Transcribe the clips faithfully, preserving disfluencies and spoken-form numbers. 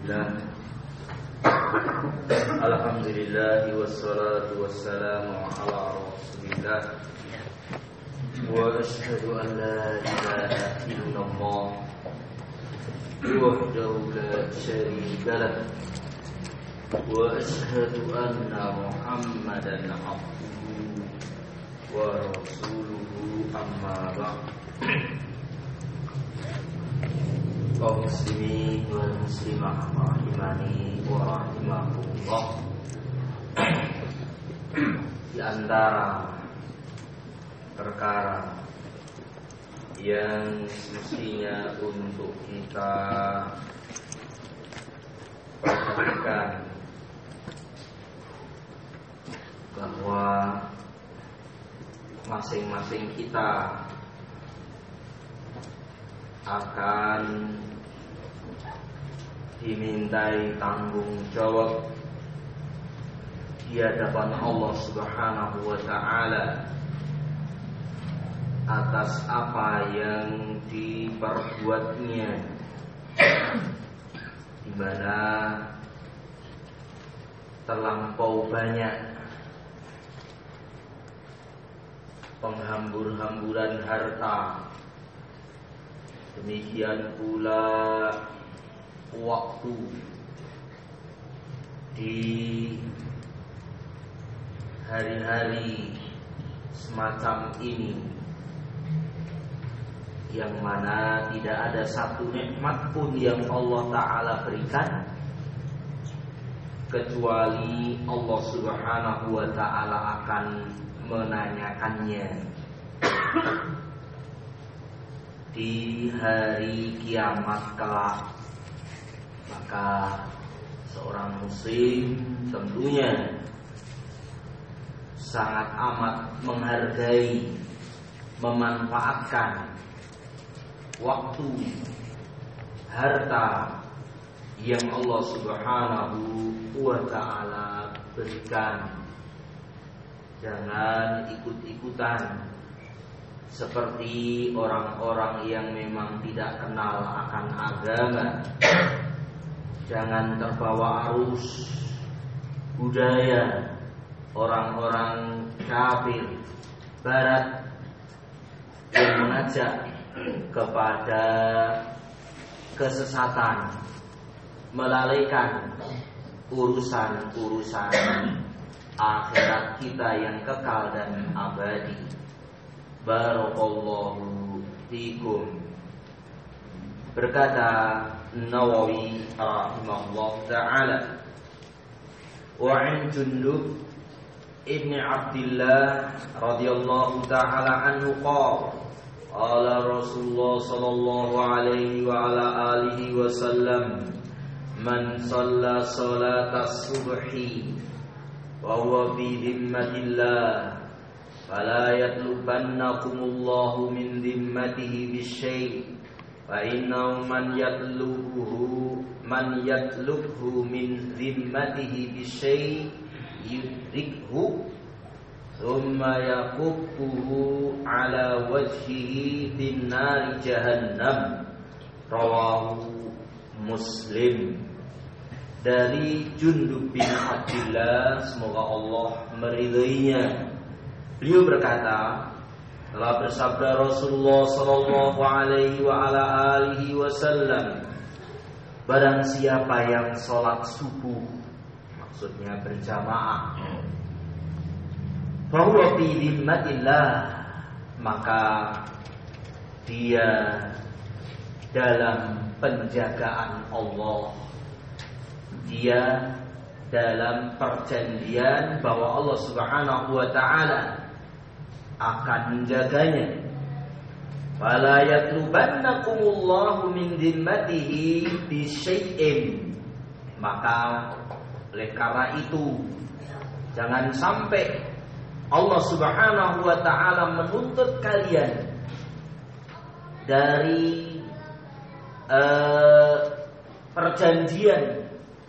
Bismillah. Alhamdulillah wassalatu wassalamu ala Rasulillah. Wa asyhadu an la ilaha illallah wahdahu la syarika lah. Wa asyhadu anna Muhammadan abduhu wa rasuluhu amma ba'd. Kaum muslimin wal muslimah rahimani wa rahimakumullah. Di antara perkara yang semestinya untuk kita perhatikan bahwa masing-masing kita akan dimintai tanggung jawab di hadapan Allah Subhanahu wa ta'ala atas apa yang diperbuatnya, di mana terlampau banyak penghambur-hamburan harta. Demikian pula waktu di hari-hari semacam ini, yang mana tidak ada satu nikmat pun yang Allah Ta'ala berikan kecuali Allah Subhanahu wa Ta'ala akan menanyakannya di hari kiamat kelak. Maka seorang muslim tentunya sangat amat menghargai, memanfaatkan waktu, harta yang Allah Subhanahu wa ta'ala berikan. Jangan ikut-ikutan seperti orang-orang yang memang tidak kenal akan agama. Jangan terbawa arus budaya orang-orang kafir barat yang mengajak kepada kesesatan, melalaikan urusan-urusan akhirat kita yang kekal dan abadi. Barakallahu fikum. Berkata Nawawi rahimahullah ta'ala, wa 'an Jundub ibn Abdillah radhiyallahu ta'ala anhu qala qala Rasulullah sallallahu alaihi wa ala alihi wa sallam, man shalla salatas subhi wa huwa fi dhimmatillah fala yatlubannakumullahu min dhimmatihi bisyai' fa innahu man yatlubuhu man yatlubhu min dhimmatihi bisyai' yudrikhu thumma yakubbuhu ala wajhihi din nari jahannam. Rawahu Muslim. Dari Jundub bin Abdillah, semoga Allah meridainya, beliau berkata, telah bersabda Rasulullah sallallahu alaihi wa ala alihi wasallam, barang siapa yang sholat subuh, maksudnya berjamaah, bahwa fi dhimmatillah, maka dia dalam penjagaan Allah, dia dalam perjanjian bahwa Allah Subhanahu wa ta'ala akan menjaganya. Fala yatlubannakumullahu min dhimmatihi bisyai'in, maka oleh karena itu jangan sampai Allah Subhanahu wa ta'ala menuntut kalian dari uh, perjanjian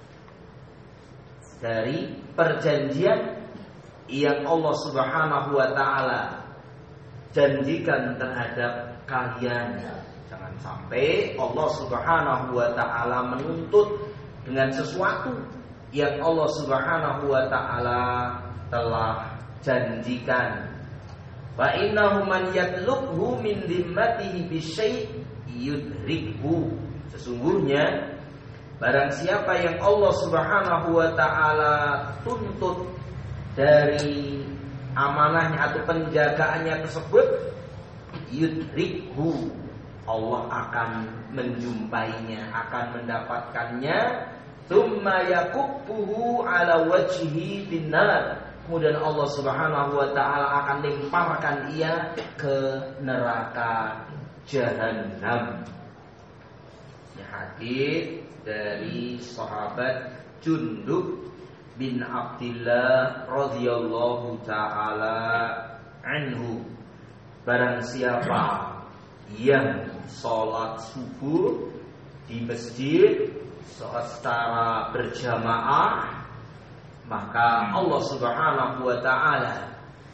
dari perjanjian yang Allah Subhanahu wa ta'ala janjikan terhadap kalian. Jangan sampai Allah Subhanahu wa ta'ala menuntut dengan sesuatu yang Allah Subhanahu wa taala telah janjikan. Fa innahu man yatlubhu min dhimmatihi bisyai' yudrikhu. Sesungguhnya barang siapa yang Allah Subhanahu wa taala tuntut dari amanahnya atau penjagaannya tersebut, yudrikhu, Allah akan menjumpainya, akan mendapatkannya. Tsumma yakubbuhu ala wajhihi finnar. Kemudian Allah Subhanahu wa taala akan lemparkan ia ke neraka Jahannam. Ini hadis dari sahabat Jundub bin Abdillah radhiyallahu taala anhu. Barang siapa yang sholat subuh di masjid secara berjamaah, maka Allah Subhanahu wa taala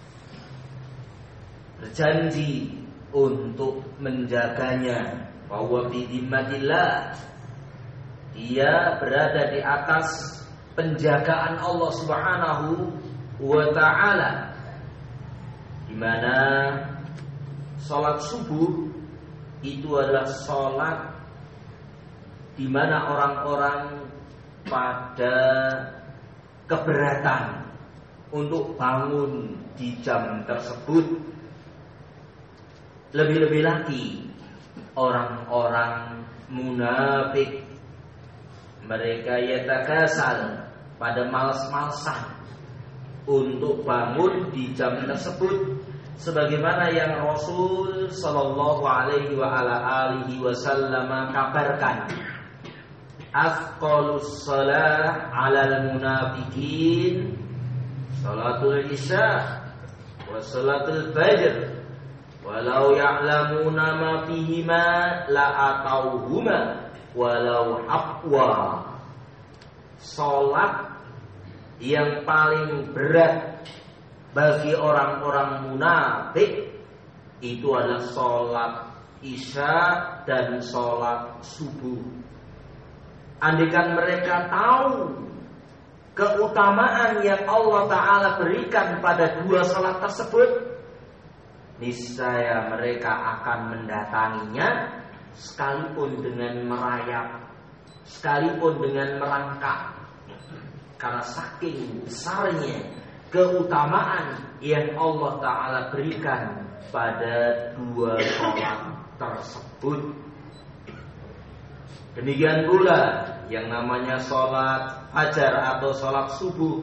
berjanji untuk menjaganya. Bahwa bidimmatillah, dia berada di atas penjagaan Allah Subhanahu wa taala, di mana salat subuh itu adalah salat di mana orang-orang pada keberatan untuk bangun di jam tersebut. Lebih-lebih lagi orang-orang munafik, mereka yatakasal, pada malas-malasan untuk bangun di jam tersebut, sebagaimana yang Rasul sallallahu alaihi wa ala alihi wasallam kabarkan. Afqalus shalah 'alal munafiqin salatul isya wa salatul fajr walau ya'lamuna ma fihima la atauhuma walau habwa. Salat yang paling berat bagi orang-orang munafik itu adalah salat isya dan salat subuh. Andaikan mereka tahu keutamaan yang Allah Ta'ala berikan pada dua salat tersebut, niscaya mereka akan mendatanginya sekalipun dengan merayap, sekalipun dengan merangkak, karena saking besarnya keutamaan yang Allah Ta'ala berikan pada dua salat tersebut. Demikian pula yang namanya salat fajar atau salat subuh,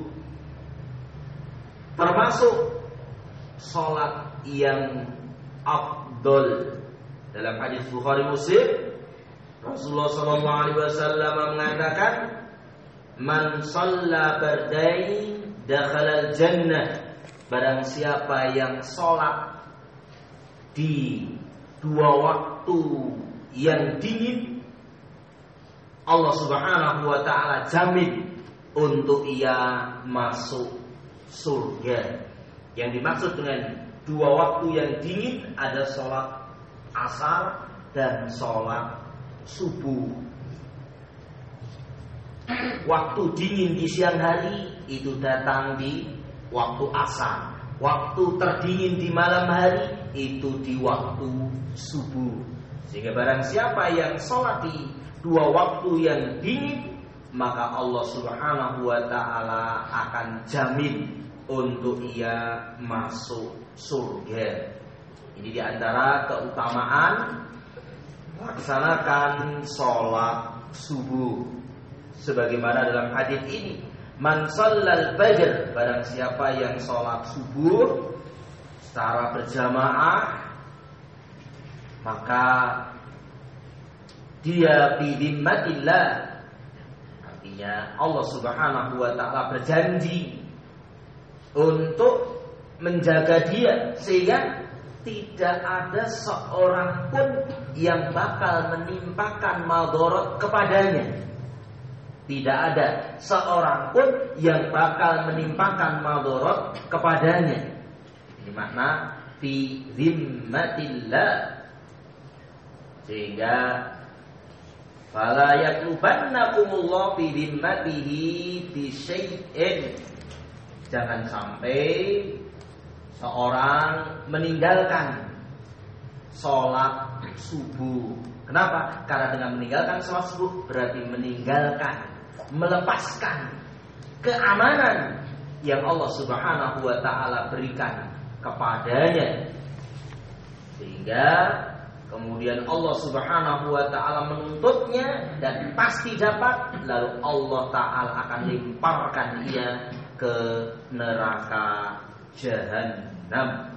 termasuk salat yang afdol. Dalam hadis Bukhari Muslim, Rasulullah sallallahu alaihi wasallam mengatakan, "Man shalla bardain dakhala al-jannah." Barang siapa yang salat di dua waktu yang dingin, Allah Subhanahu wa taala jamin untuk ia masuk surga. Yang dimaksud dengan dua waktu yang dingin ada sholat asar dan sholat subuh. Waktu dingin di siang hari itu datang di waktu asar. Waktu terdingin di malam hari itu di waktu subuh. Sehingga barang siapa yang sholat di dua waktu yang dingin, maka Allah Subhanahu wa ta'ala akan jamin untuk ia masuk surga. Ini diantara keutamaan melaksanakan sholat subuh. Sebagaimana dalam hadis ini, man shallal fajr, barang siapa yang sholat subuh secara berjamaah, maka dia bidimmatillah, artinya Allah Subhanahu wa ta'ala berjanji untuk menjaga dia, sehingga tidak ada seorang pun yang bakal menimpakan madarat kepadanya. Tidak ada seorang pun yang bakal menimpakan madarat kepadanya. Ini makna fi zimmatillah. Sehingga Fala yatlubannakumullahu fi dhimmatihi bi syai'in. Jangan sampai seorang meninggalkan sholat subuh. Kenapa? Karena dengan meninggalkan sholat subuh berarti meninggalkan, melepaskan keamanan yang Allah Subhanahu wa ta'ala berikan kepadanya. Sehingga kemudian Allah Subhanahu wa ta'ala menuntutnya dan pasti dapat, lalu Allah ta'ala akan lemparkan ia ke neraka Jahannam.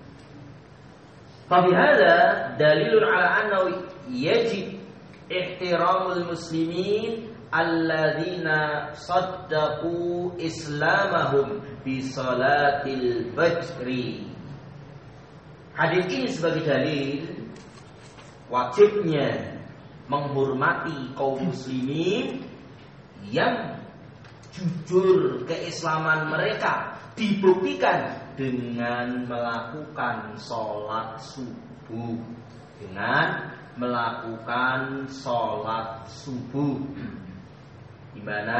Fabihada dalilun ala annahu yajib ihtiramul muslimin alladzina saddaqu islamahum bi salatil fajri. Hadis ini sebagai dalil wajibnya menghormati kaum muslimin yang jujur keislaman mereka dibuktikan dengan melakukan sholat subuh, dengan melakukan sholat subuh, di mana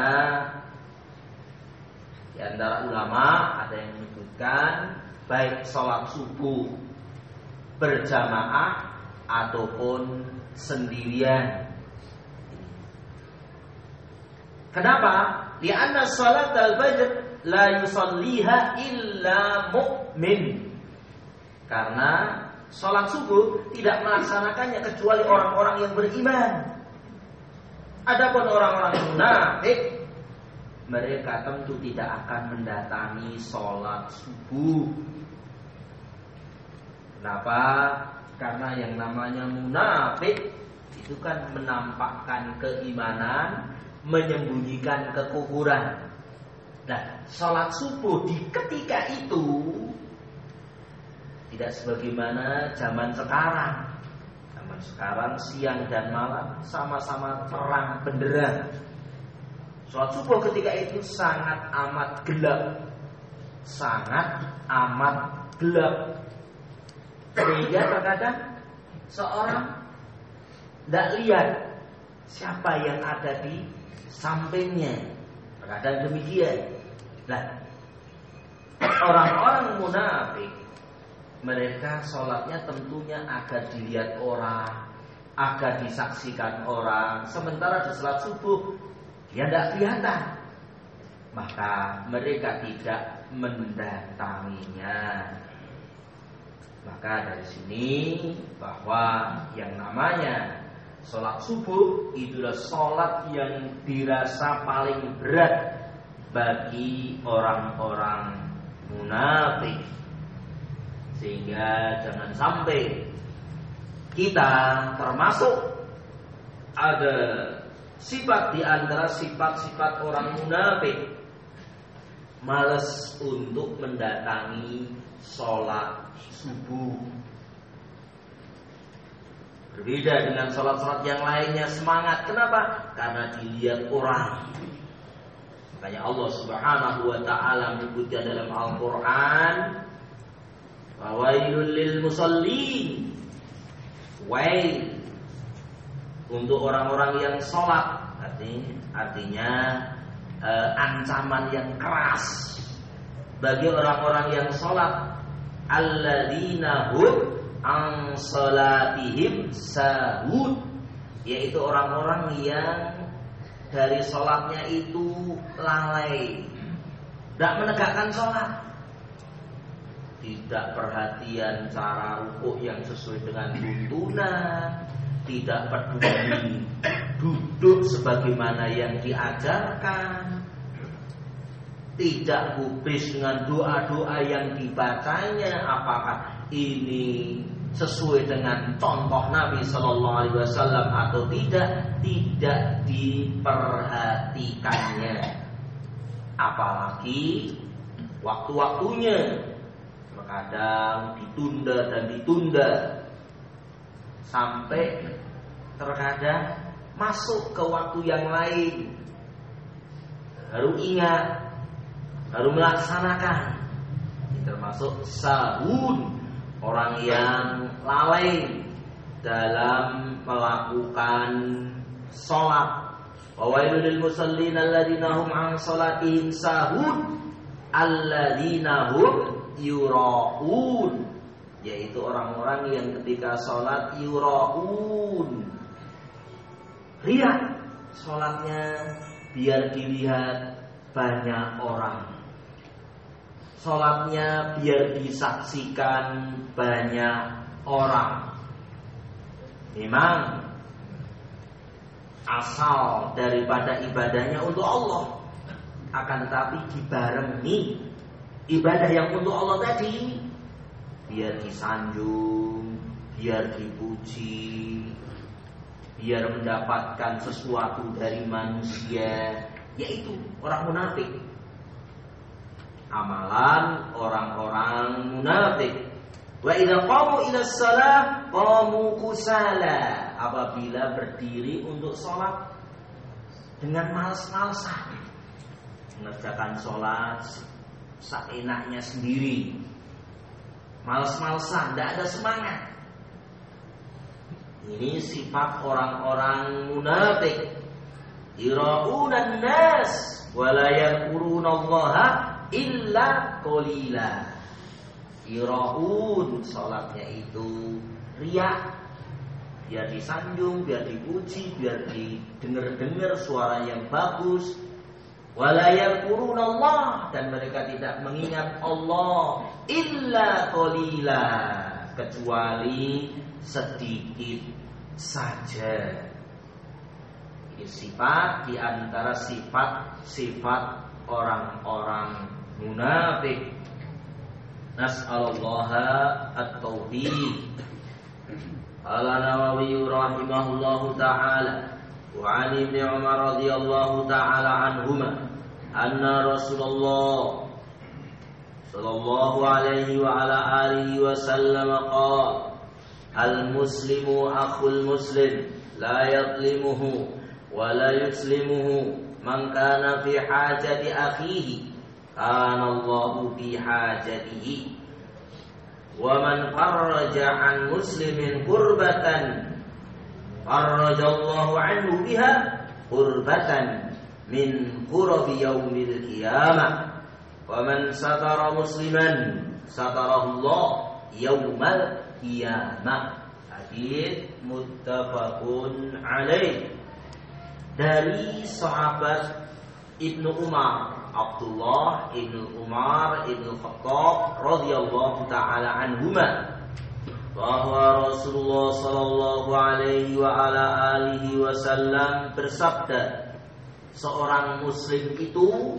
di antara ulama ada yang menyebutkan baik sholat subuh berjamaah ataupun sendirian. Kenapa? Lianna sholat al-fajr la yusalliha illa mu'min. Karena sholat subuh tidak melaksanakannya kecuali orang-orang yang beriman. Adapun orang-orang munafik, mereka tentu tidak akan mendatangi sholat subuh. Kenapa? Karena yang namanya munafik itu kan menampakkan keimanan, menyembunyikan kekufuran. Nah, sholat subuh di ketika itu tidak sebagaimana zaman sekarang. Zaman sekarang siang dan malam sama-sama terang benderang. Sholat subuh ketika itu sangat amat gelap, sangat amat gelap. Sehingga terkadang seorang tidak lihat siapa yang ada di sampingnya. Terkadang demikian. Nah, orang-orang munafik, mereka sholatnya tentunya agar dilihat orang, agar disaksikan orang. Sementara di sholat subuh dia tidak kelihatan, maka mereka tidak mendatanginya. Maka dari sini bahwa yang namanya sholat subuh itulah sholat yang dirasa paling berat bagi orang-orang munafik. Sehingga jangan sampai kita termasuk ada sifat di antara sifat-sifat orang munafik, malas untuk mendatangi sholat subuh. Berbeda dengan sholat-sholat yang lainnya semangat. Kenapa? Karena dilihat orang. Makanya Allah Subhanahu wa ta'ala menyebutnya dalam Al-Quran, wailul lil musallin, wail untuk orang-orang yang sholat. Artinya, artinya eh, ancaman yang keras bagi orang-orang yang sholat. Alladzina hum an sholatihim sahud, yaitu orang-orang yang dari sholatnya itu lalai, tidak menegakkan sholat, tidak perhatian cara rukuk yang sesuai dengan tuntunan, tidak peduli duduk sebagaimana yang diajarkan, tidak gubris dengan doa-doa yang dibacanya, apakah ini sesuai dengan contoh Nabi Sallallahu Alaihi Wasallam atau tidak, tidak diperhatikannya. Apalagi waktu-waktunya terkadang ditunda dan ditunda sampai terkadang masuk ke waktu yang lain. Baru ingat, baru melaksanakan. Ini termasuk sahun, orang yang lalai dalam melakukan salat. Wa wailul lil musallin alladzina hum an salatihim sahun alladzina hum yuraun, yaitu orang-orang yang ketika salat yuraun, riya salatnya biar dilihat banyak orang, salatnya biar disaksikan banyak orang. Memang asal daripada ibadahnya untuk Allah, akan tetapi dibarengi ibadah yang untuk Allah tadi biar disanjung, biar dipuji, biar mendapatkan sesuatu dari manusia, yaitu orang munafik. Amalan orang-orang munafik. Wa idza qamu ila shalah qamu kusala. Apabila berdiri untuk sholat dengan malas-malasan, mengerjakan sholat seenaknya sendiri, malas-malasan, tidak ada semangat. Ini sifat orang-orang munafik. Yura'unan nas wa la yadhkurunallaha illa qalila. Yura'un, sholatnya itu riya, biar disanjung, biar dipuji, biar didengar-dengar suara yang bagus. Wala yadhkurunallah, dan mereka tidak mengingat Allah illa qalila, kecuali sedikit saja. Ini sifat di antara sifat-sifat orang-orang munafik. Nas'alullaha at-taufiq. Qala Nawawi rahimahullahu ta'ala wa 'an Ibnu Umar radhiyallahu ta'ala anhuma anna Rasulullah sallallahu alaihi wa ala alihi wa sallam qala al-muslimu akhul muslim la yadlimuhu wa la yuslimuhu man kana fi hajati akhihi kana Allahu fi hajatihi. Wa man farraja an muslimin kurbatan farrajallahu anhu biha kurbatan min kurabi yaumil qiyamah. Wa man satara musliman satarallahu yaumal qiyamah. Hadits muttafaqun alaih. Dari sahabat Ibnu Umar, Abdullah ibnu Umar ibnu Khattab radhiyallahu taala anhuma, bahwa Rasulullah sallallahu alaihi wa ala alihi wasallam bersabda, seorang muslim itu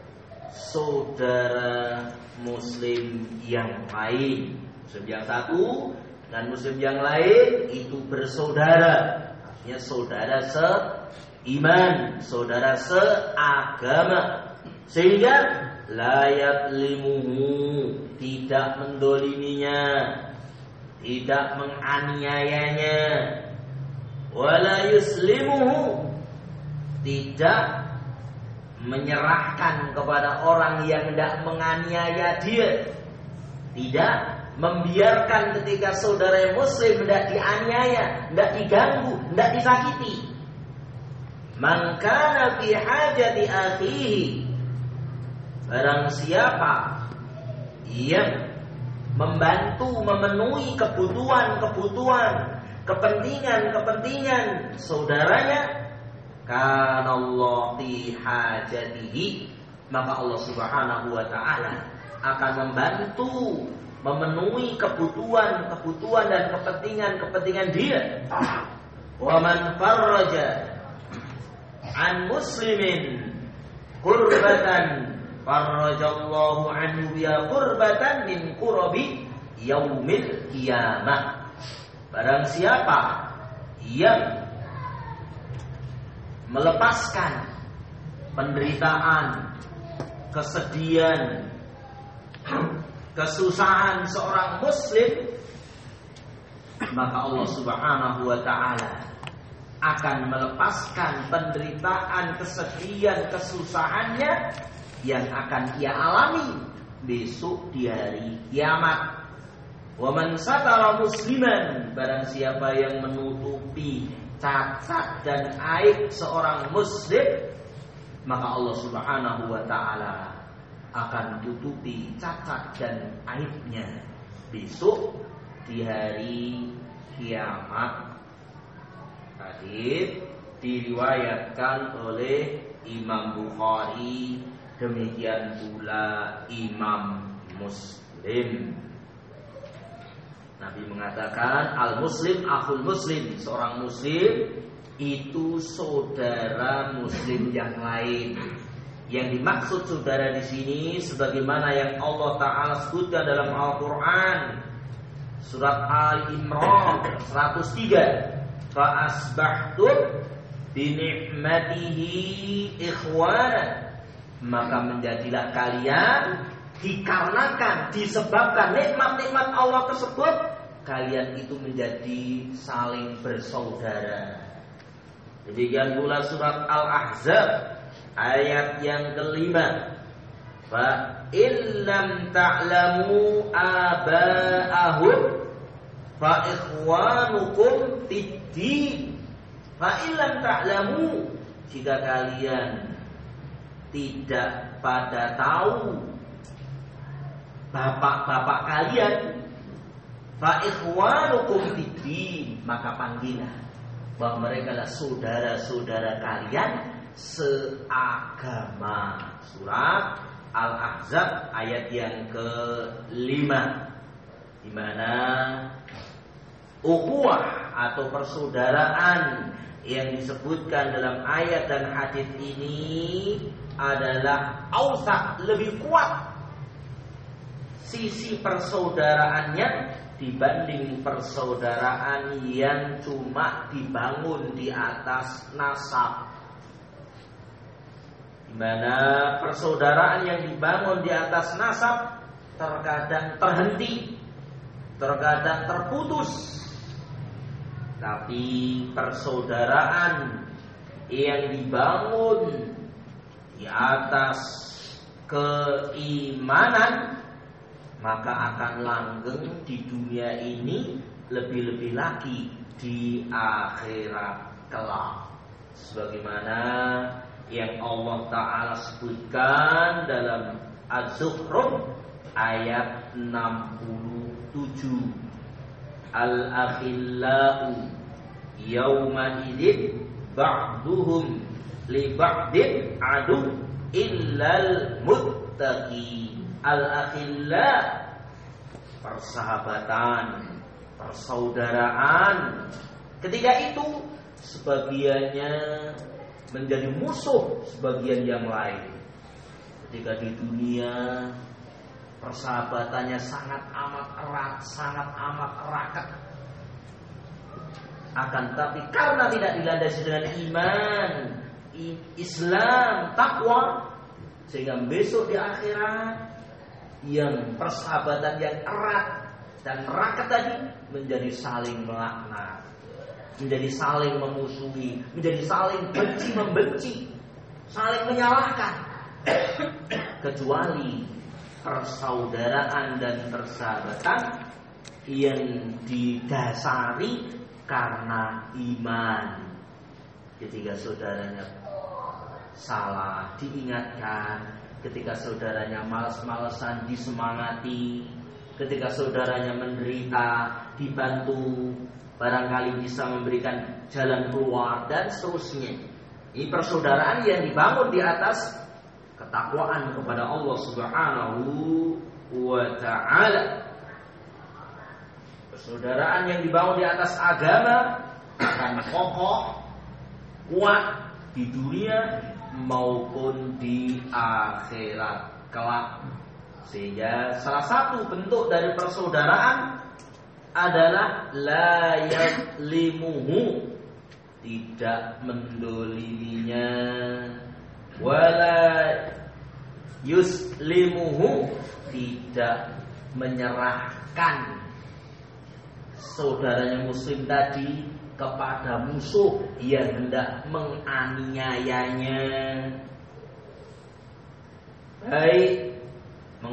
saudara muslim yang lain. Muslim yang satu dan muslim yang lain itu bersaudara, artinya saudara seiman, saudara seagama. Sehingga la yadlimuhu, tidak mendoliminya, tidak menganiayanya, wala yuslimuhu, tidak menyerahkan kepada orang yang tidak menganiaya dia, tidak membiarkan ketika saudara muslim tidak dianiaya, tidak diganggu, tidak disakiti. Man kana fi hajati akhihi, barang siapa yang membantu memenuhi kebutuhan-kebutuhan, kepentingan-kepentingan saudaranya, kana Allah fi hajatihi, maka Allah Subhanahu wa taala akan membantu memenuhi kebutuhan-kebutuhan dan kepentingan-kepentingan dia. Wa man farraja an muslimin kurbatan farrajallahu anhu biha kurbatan min kurabi yaumil qiyamah. Barang siapa yang melepaskan penderitaan, kesedihan, kesusahan seorang muslim, maka Allah Subhanahu wa taala akan melepaskan penderitaan, kesedihan, kesusahannya yang akan ia alami besok di hari kiamat. Wa man satara musliman, barang siapa yang menutupi cacat dan aib seorang muslim, maka Allah Subhanahu wa taala akan tutupi cacat dan aibnya besok di hari kiamat. Hadits diriwayatkan oleh Imam Bukhari, demikian pula Imam Muslim. Nabi mengatakan al-muslim akhul muslim, seorang muslim itu saudara muslim yang lain. Yang dimaksud saudara di sini sebagaimana yang Allah Ta'ala sebutkan dalam Al-Qur'an surat Al-Imran seratus tiga, fa asbahtum bi ni'matihi ikhwana, maka menjadilah kalian dikarenakan disebabkan nikmat-nikmat Allah tersebut, kalian itu menjadi saling bersaudara. Demikian pula surat Al-Ahzab ayat yang kelima, fa illam ta'lamu aba'ahum fa ikhwanukum fid-din. Fa illam ta'lamu, jika kalian tidak pada tahu bapak-bapak kalian, fa ikhwanukum fid-din, maka panggillah bahwa mereka adalah saudara-saudara kalian seagama. Surat Al-Ahzab ayat yang kelima, di mana ukhuwah atau persaudaraan yang disebutkan dalam ayat dan hadis ini adalah ausak, lebih kuat sisi persaudaraannya dibanding persaudaraan yang cuma dibangun di atas nasab. Di mana persaudaraan yang dibangun di atas nasab terkadang terhenti, terkadang terputus. Tapi persaudaraan yang dibangun di atas keimanan maka akan langgeng di dunia ini, lebih-lebih lagi di akhirat kelak. Sebagaimana yang Allah Ta'ala sebutkan dalam Az-Zukhruf ayat enam puluh tujuh, Al-akhillau yawma idzin ba'duhum li ba'din adu illal muttaqin. Al-akhilla, persahabatan, persaudaraan, ketika itu sebagiannya menjadi musuh sebagian yang lain. Ketika di dunia persahabatannya sangat amat erat, sangat amat raket. Akan tapi karena tidak dilandasi dengan iman, Islam, takwa, sehingga besok di akhirat yang persahabatan yang erat dan raket tadi menjadi saling melaknat, menjadi saling memusuhi, menjadi saling benci membenci, saling menyalahkan. Kecuali persaudaraan dan persahabatan yang didasari karena iman. Ketika saudaranya salah diingatkan, ketika saudaranya malas-malesan disemangati, ketika saudaranya menderita dibantu, barangkali bisa memberikan jalan keluar dan seterusnya. Ini persaudaraan yang dibangun di atas ketakwaan kepada Allah Subhanahu wa ta'ala. Persaudaraan yang dibangun di atas agama akan kokoh, kuat di dunia maupun di akhirat kelak. Sehingga salah satu bentuk dari persaudaraan adalah la yazlimuhu, tidak mendoliminya, wala yuslimuhu, tidak menyerahkan saudaranya muslim tadi kepada musuh yang hendak menganiayanya. Baik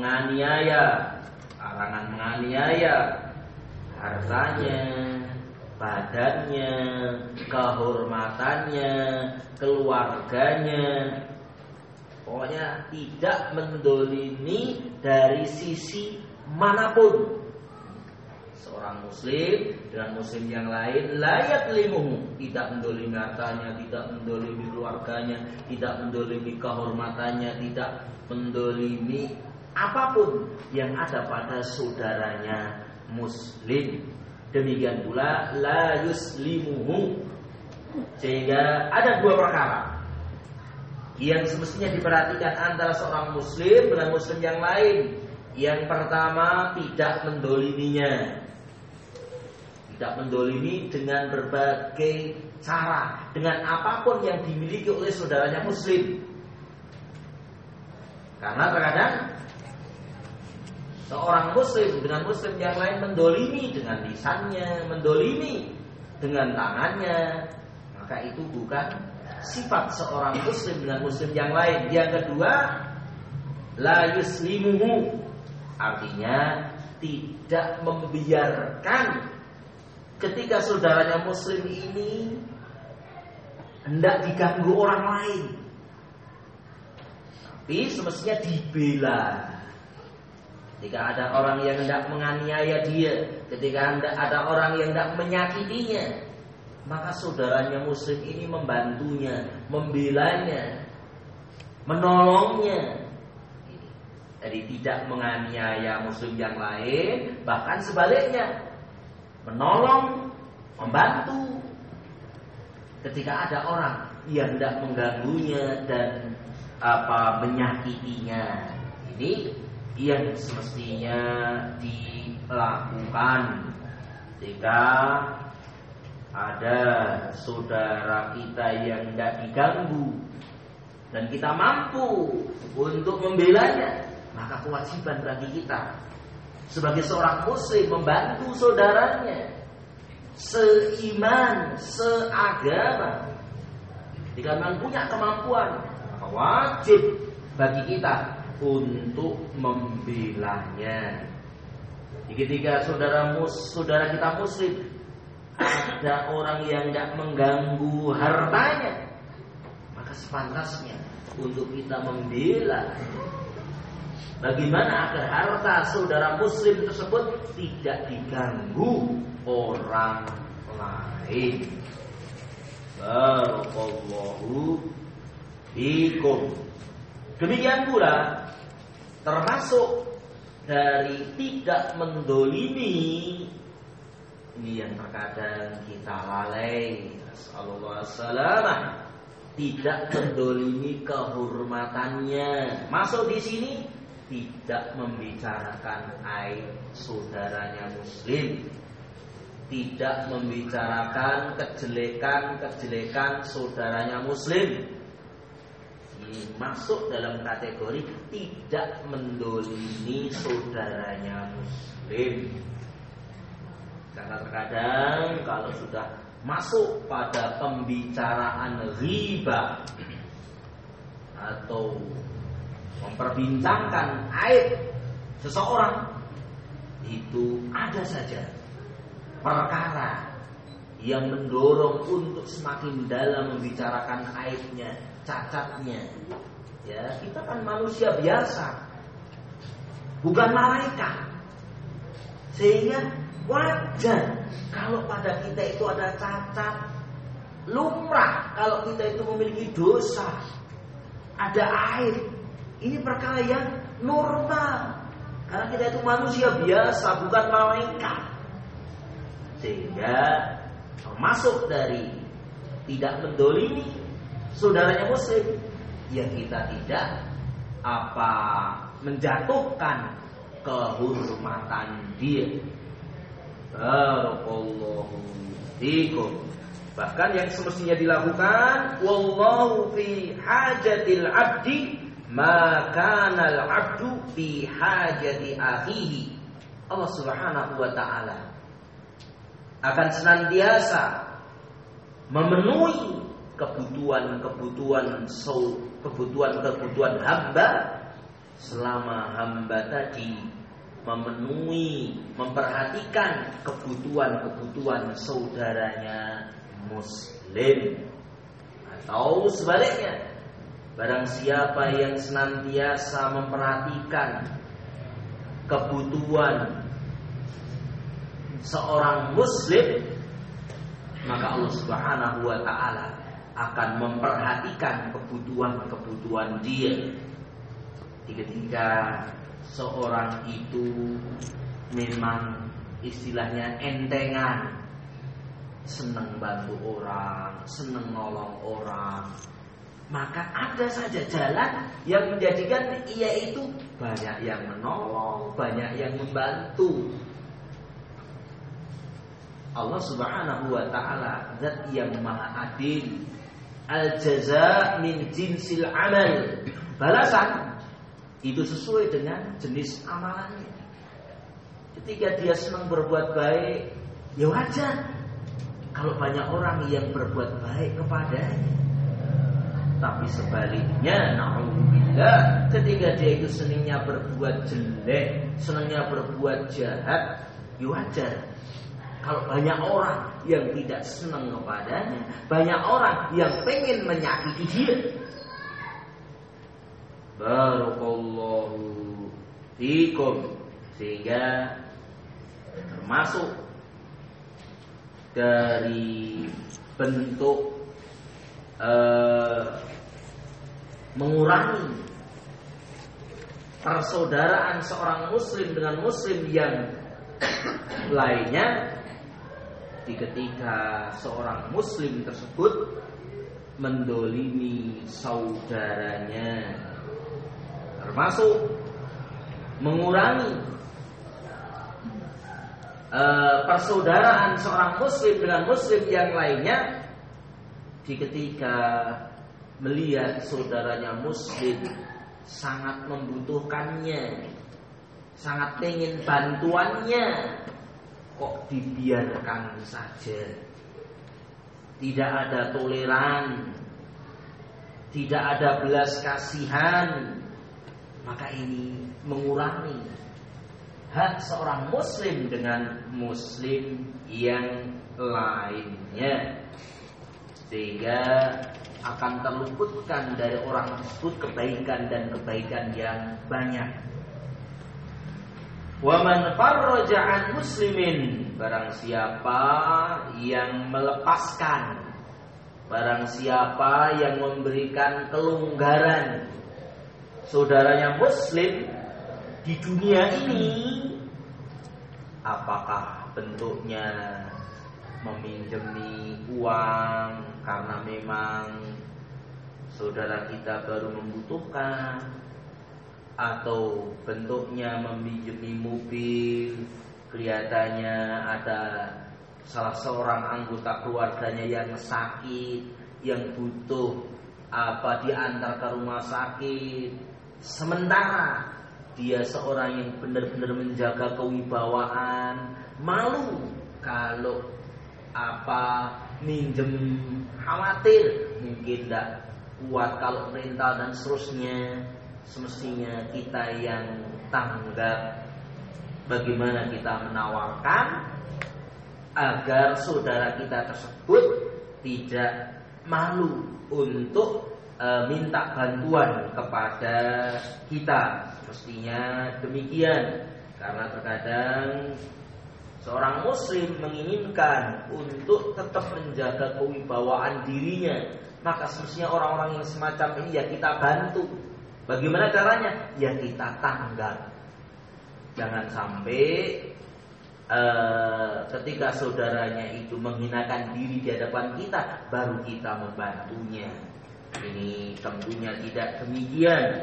menganiaya, larangan menganiaya hartanya, badannya, kehormatannya, keluarganya. Pokoknya tidak mendolimi dari sisi manapun. Seorang muslim dengan muslim yang lain layak limuhu, tidak mendolimi hartanya, tidak mendolimi keluarganya, tidak mendolimi kehormatannya, tidak mendolimi apapun yang ada pada saudaranya muslim. Demikian pula la yuslimuhu. Sehingga ada dua perkara yang semestinya diperhatikan antara seorang muslim dengan muslim yang lain. Yang pertama, tidak mendoliminya. Tidak mendolimi dengan berbagai cara, dengan apapun yang dimiliki oleh saudaranya muslim. Karena terkadang seorang muslim dengan muslim yang lain mendolimi dengan lisannya, mendolimi dengan tangannya, maka itu bukan sifat seorang muslim dengan muslim yang lain. Yang kedua, la yuslimuhu, artinya tidak membiarkan ketika saudaranya muslim ini hendak diganggu orang lain, tapi semestinya dibela. Ketika ada orang yang hendak menganiaya dia, ketika ada orang yang hendak menyakitinya, maka saudaranya muslim ini membantunya, membelanya, menolongnya. Jadi tidak menganiaya muslim yang lain, bahkan sebaliknya menolong, membantu ketika ada orang yang hendak mengganggunya dan apa menyakitinya. Ini yang semestinya dilakukan jika ada saudara kita yang hendak diganggu dan kita mampu untuk membelanya, maka kewajiban bagi kita sebagai seorang muslim membantu saudaranya seiman, seagama. Jika memang punya kemampuan, maka wajib bagi kita untuk membelanya. Jadi ketika saudara mus, saudara kita muslim ada orang yang tidak mengganggu hartanya, maka sepantasnya untuk kita membela. Bagaimana agar harta saudara muslim tersebut tidak diganggu orang lain. Barakallahu fikum. Demikian pula termasuk dari tidak mendolimi ini yang terkadang kita lalai. Sallallahu alaihi wasallam, tidak mendolimi kehormatannya. Masuk di sini tidak membicarakan aib saudaranya muslim, tidak membicarakan kejelekan-kejelekan saudaranya muslim. Ini masuk dalam kategori tidak mendolimi saudaranya muslim. Karena terkadang kalau sudah masuk pada pembicaraan riba atau memperbincangkan aib seseorang, itu ada saja perkara yang mendorong untuk semakin dalam membicarakan aibnya, cacatnya. Ya, kita kan manusia biasa, bukan malaikat, sehingga wajar kalau pada kita itu ada cacat. Lumrah kalau kita itu memiliki dosa, ada aib. Ini perkara yang normal, karena kita itu manusia biasa, bukan malaikat. Sehingga termasuk dari tidak mendolimi saudaranya muslim, yang kita tidak apa menjatuhkan kehormatan dia. Barakallahu fikum. Bahkan yang semestinya dilakukan, wallahu fi hajatil abdi ma kana al-'abdu fi hajati akhihi. Allah Subhanahu wa taala akan senantiasa memenuhi kebutuhan-kebutuhan kebutuhan-kebutuhan hamba selama hamba tadi memenuhi, memperhatikan kebutuhan-kebutuhan saudaranya muslim. Atau sebaliknya, barang siapa yang senantiasa memperhatikan kebutuhan seorang muslim, maka Allah Subhanahu wa ta'ala akan memperhatikan kebutuhan-kebutuhan dia. Ketika seorang itu memang istilahnya entengan, senang bantu orang, senang nolong orang, maka ada saja jalan yang menjadikan ia itu banyak yang menolong, banyak yang membantu. Allah Subhanahu wa ta'ala zat yang maha adil. Al-jaza min jinsil amal. Balasan itu sesuai dengan jenis amalannya. Ketika dia senang berbuat baik, ya wajar kalau banyak orang yang berbuat baik kepadanya. Tapi sebaliknya, na'udzubillah, ketika dia itu senangnya berbuat jelek, senangnya berbuat jahat, ya wajar kalau banyak orang yang tidak senang kepadanya, banyak orang yang pengen menyakiti dia. Barakallahu fikum. Sehingga termasuk dari bentuk uh, mengurangi persaudaraan seorang muslim dengan muslim yang lainnya, ketika seorang muslim tersebut mendolimi saudaranya, termasuk mengurangi uh, persaudaraan seorang muslim dengan muslim yang lainnya, ketika melihat saudaranya muslim sangat membutuhkannya, sangat ingin bantuannya, kok dibiarkan saja, tidak ada toleran, tidak ada belas kasihan, maka ini mengurangi hak seorang muslim dengan muslim yang lainnya, sehingga akan terluputkan dari orang tersebut kebaikan dan kebaikan yang banyak. Wa man farraja an muslimin, barang siapa yang melepaskan, barang siapa yang memberikan kelonggaran saudaranya muslim di dunia ini, apakah bentuknya meminjami uang karena memang saudara kita baru membutuhkan, atau bentuknya meminjami mobil, kelihatannya ada salah seorang anggota keluarganya yang sakit, yang butuh apa diantar ke rumah sakit, sementara dia seorang yang benar-benar menjaga kewibawaan, malu kalau apa minjem, khawatir mungkin tidak kuat kalau perintah dan seterusnya. Semestinya kita yang tanggap bagaimana kita menawarkan agar saudara kita tersebut tidak malu untuk e, minta bantuan kepada kita. Mestinya demikian, karena terkadang seorang muslim menginginkan untuk tetap menjaga kewibawaan dirinya, maka semestinya orang-orang yang semacam ini ya kita bantu. Bagaimana caranya? Ya kita tanggap. Jangan sampai uh, ketika saudaranya itu menghinakan diri di hadapan kita, baru kita membantunya. Ini tentunya tidak demikian.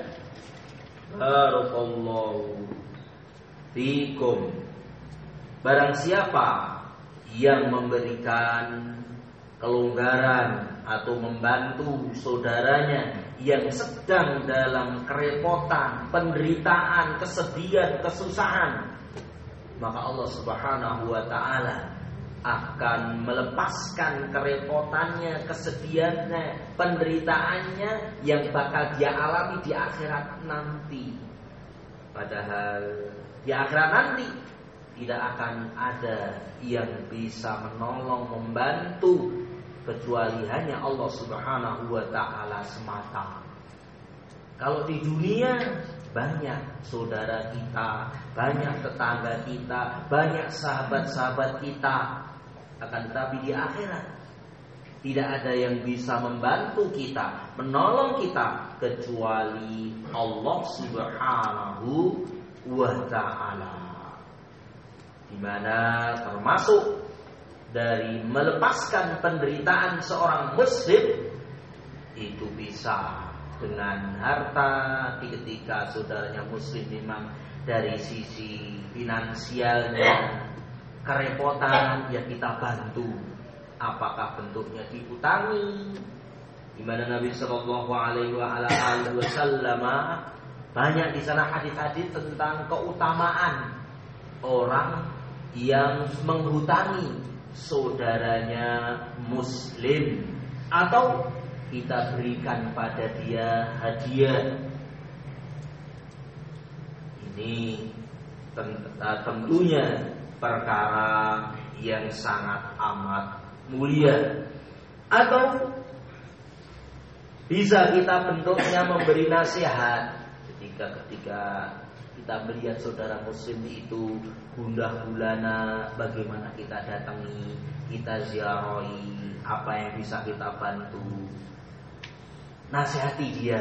Barakallahu fikum. Barang siapa yang memberikan kelonggaran atau membantu saudaranya yang sedang dalam kerepotan, penderitaan, kesedihan, kesusahan, maka Allah Subhanahu wa ta'ala akan melepaskan kerepotannya, kesedihannya, penderitaannya yang bakal dia alami di akhirat nanti. Padahal Di akhirat nanti tidak akan ada yang bisa menolong, membantu kecuali hanya Allah Subhanahu wa taala semata. Kalau di dunia banyak saudara kita, banyak tetangga kita, banyak sahabat-sahabat kita. Akan tetapi di akhirat tidak ada yang bisa membantu kita, menolong kita kecuali Allah Subhanahu wa taala. Di mana termasuk dari melepaskan penderitaan seorang muslim itu bisa dengan harta ketika saudaranya muslim memang dari sisi finansialnya kerepotan, ya kita bantu. Apakah bentuknya diutangi? Di mana Nabi Shallallahu Alaihi Wasallam banyak di sana hadis-hadis tentang keutamaan orang yang menghutangi saudaranya muslim atau kita berikan pada dia hadiah. Ini tentunya perkara yang sangat amat mulia. Atau bisa kita bentuknya memberi nasihat ketika ketika kita melihat saudara muslim itu gundah gulana, bagaimana kita datangi, kita ziarahi, apa yang bisa kita bantu. Nasihati dia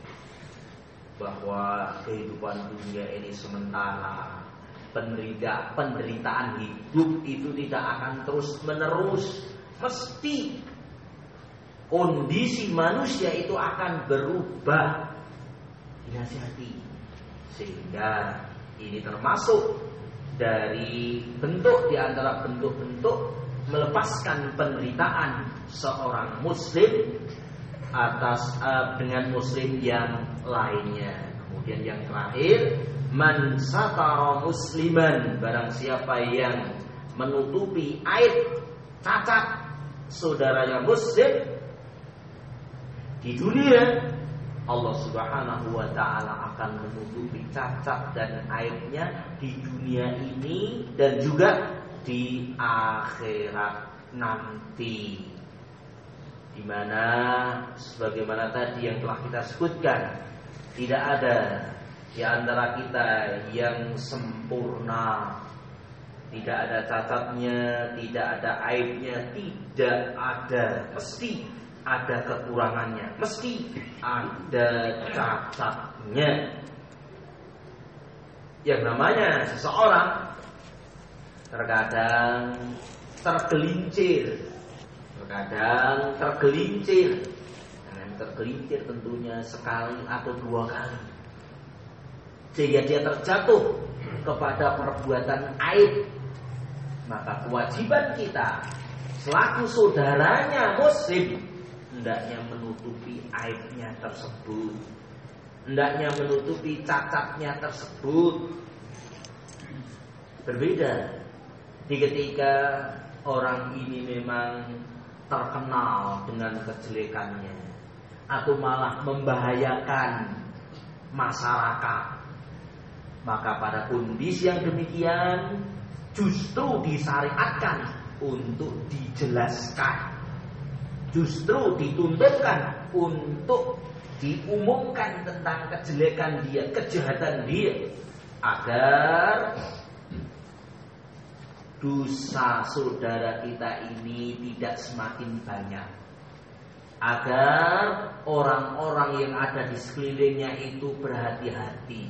bahwa kehidupan dunia ini sementara, penderita, penderitaan hidup itu tidak akan terus menerus. Mesti kondisi manusia itu akan berubah. Dinasihati. Sehingga ini termasuk dari bentuk, di antara bentuk-bentuk melepaskan penderitaan seorang muslim atas uh, dengan muslim yang lainnya. Kemudian yang terakhir, man satara musliman, barang siapa yang menutupi aib cacat saudaranya muslim di dunia, Allah Subhanahu wa taala akan menutupi cacat dan aibnya di dunia ini dan juga di akhirat nanti. Di mana sebagaimana tadi yang telah kita sebutkan, tidak ada di antara kita yang sempurna, tidak ada cacatnya, tidak ada aibnya, tidak ada, mesti ada kekurangannya, mesti ada cacatnya. Yang namanya seseorang terkadang tergelincir, terkadang tergelincir, dengan tergelincir tentunya sekali atau dua kali, sehingga dia terjatuh kepada perbuatan aib. Maka kewajiban kita selaku saudaranya muslim hendaknya menutupi aibnya tersebut, hendaknya menutupi cacatnya tersebut. Berbeda di ketika orang ini memang terkenal dengan kejelekannya atau malah membahayakan masyarakat, maka pada kondisi yang demikian justru disyariatkan untuk dijelaskan, justru dituntutkan untuk diumumkan tentang kejelekan dia, kejahatan dia, agar dosa saudara kita ini tidak semakin banyak, agar orang-orang yang ada di sekelilingnya itu berhati-hati.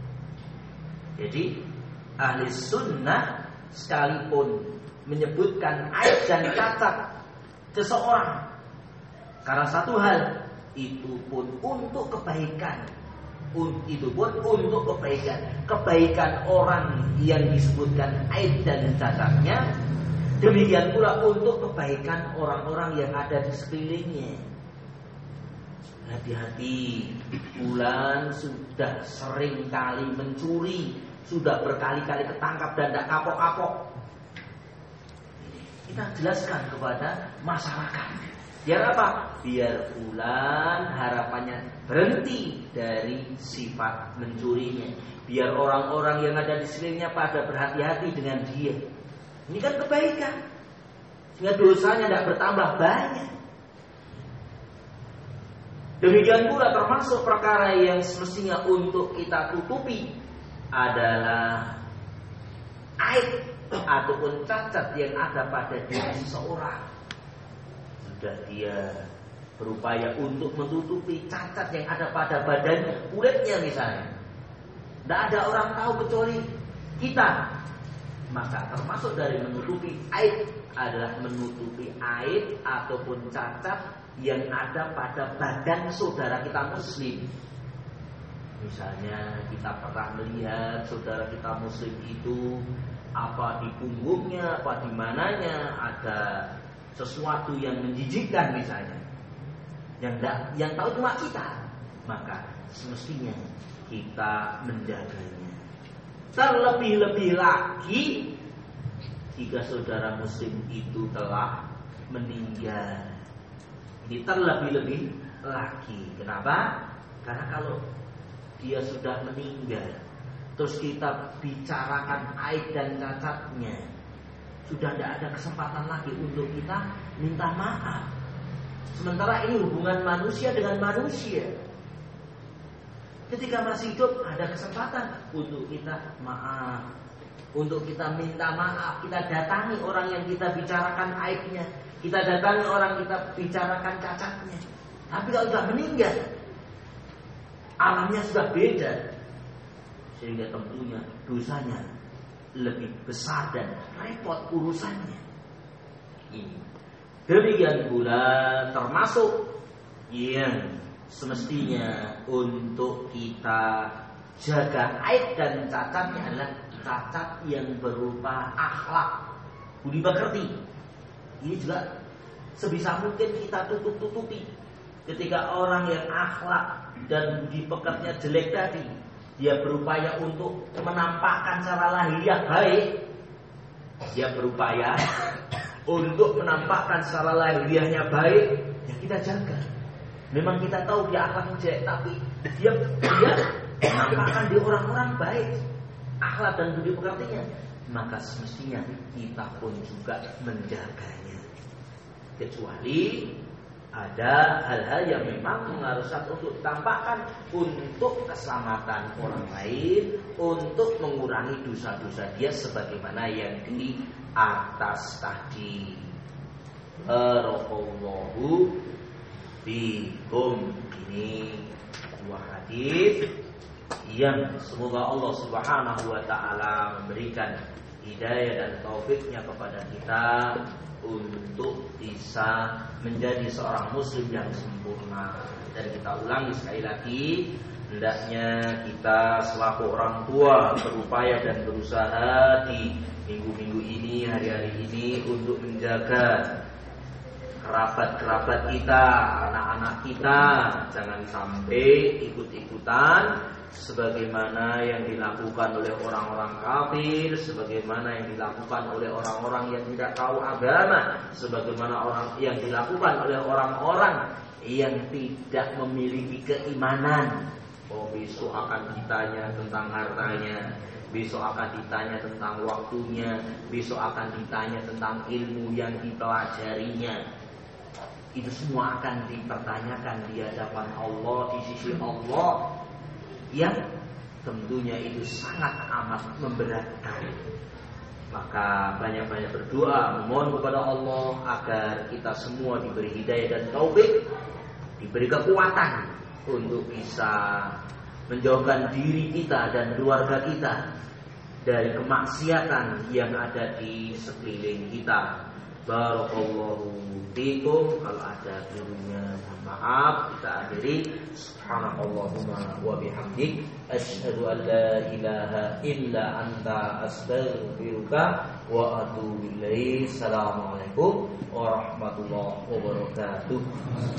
Jadi ahli sunnah sekalipun menyebutkan aib dan cacat seseorang karena satu hal, itu pun untuk kebaikan, itu pun untuk kebaikan, kebaikan orang yang disebutkan aib dan cacatnya, demikian pula untuk kebaikan orang-orang yang ada di sekelilingnya. Hati-hati, Bulan sudah sering kali mencuri, sudah berkali-kali ketangkap dan tidak kapok-kapok. Kita jelaskan kepada masyarakat Biar apa? Biar fulan harapannya berhenti dari sifat mencurinya. Biar orang-orang yang ada di sekelilingnya pada berhati-hati dengan dia. Ini kan kebaikan. Sehingga dosanya tidak bertambah banyak. Demikian pula termasuk perkara yang semestinya untuk kita tutupi adalah aib ataupun cacat yang ada pada diri seseorang. Sudah dia berupaya untuk menutupi cacat yang ada pada badannya, kulitnya misalnya. Tidak ada orang tahu kecuali kita. Maka termasuk dari menutupi aib adalah menutupi aib ataupun cacat yang ada pada badan saudara kita muslim. Misalnya kita pernah melihat saudara kita muslim itu apa di punggungnya, apa di mananya ada sesuatu yang menjijikkan misalnya, yang da, yang tahu cuma kita, maka semestinya kita menjaganya. Terlebih-lebih lagi jika saudara muslim itu telah meninggal. Ini terlebih-lebih lagi. Kenapa? Karena kalau dia sudah meninggal, terus kita bicarakan aib dan cacatnya, sudah tidak ada kesempatan lagi untuk kita minta maaf. Sementara ini hubungan manusia dengan manusia. Ketika masih hidup ada kesempatan untuk kita maaf, untuk kita minta maaf. Kita datangi orang yang kita bicarakan aibnya, kita datangi orang kita bicarakan cacatnya. Tapi kalau sudah meninggal, alamnya sudah beda, sehingga tentunya dosanya lebih besar dan repot urusannya. Ini demikian pula termasuk yang semestinya untuk kita jaga aib dan cacatnya adalah cacat yang berupa akhlak, budi pekerti. Ini juga sebisa mungkin kita tutup-tutupi. Ketika orang yang akhlak dan budi pekertinya jelek tadi, dia berupaya untuk menampakkan secara lahiriah baik, dia berupaya untuk menampakkan secara lahiriahnya baik, ya kita jaga. Memang kita tahu dia akhlaknya jelek, tapi dia dia menampakkan di orang-orang baik, akhlak dan budi pekertinya, maka semestinya kita pun juga menjaganya. Kecuali ada hal-hal yang memang mengharuskan untuk ditampakkan untuk keselamatan orang lain, untuk mengurangi dosa-dosa dia sebagaimana yang di atas tadi. Barakallahu fikum. Ini dua hadis yang semoga Allah Subhanahu wa taala memberikan hidayah dan taufiknya kepada kita untuk bisa menjadi seorang muslim yang sempurna. Dan kita ulangi sekali lagi, hendaknya kita selaku orang tua berupaya dan berusaha di minggu-minggu ini, hari-hari ini untuk menjaga kerabat-kerabat kita, anak-anak kita, jangan sampai ikut-ikutan sebagaimana yang dilakukan oleh orang-orang kafir, sebagaimana yang dilakukan oleh orang-orang yang tidak tahu agama, sebagaimana orang yang dilakukan oleh orang-orang yang tidak memiliki keimanan. Oh, besok akan ditanya tentang hartanya, besok akan ditanya tentang waktunya, besok akan ditanya tentang ilmu yang dipelajarinya. Itu semua akan dipertanyakan di hadapan Allah, di sisi Allah, yang tentunya itu sangat amat memberatkan. Maka banyak-banyak berdoa, memohon kepada Allah agar kita semua diberi hidayah dan taufik, diberi kekuatan untuk bisa menjauhkan diri kita dan keluarga kita dari kemaksiatan yang ada di sekeliling kita. Barakallahu fikum. Kalau ada kelirunya maaf, kita akhiri. Subhanallahumma wa bihamdik, asyhadu an la ilaha illa anta, astaghfiruka wa atubu ilaik. Assalamualaikum warahmatullahi wabarakatuh.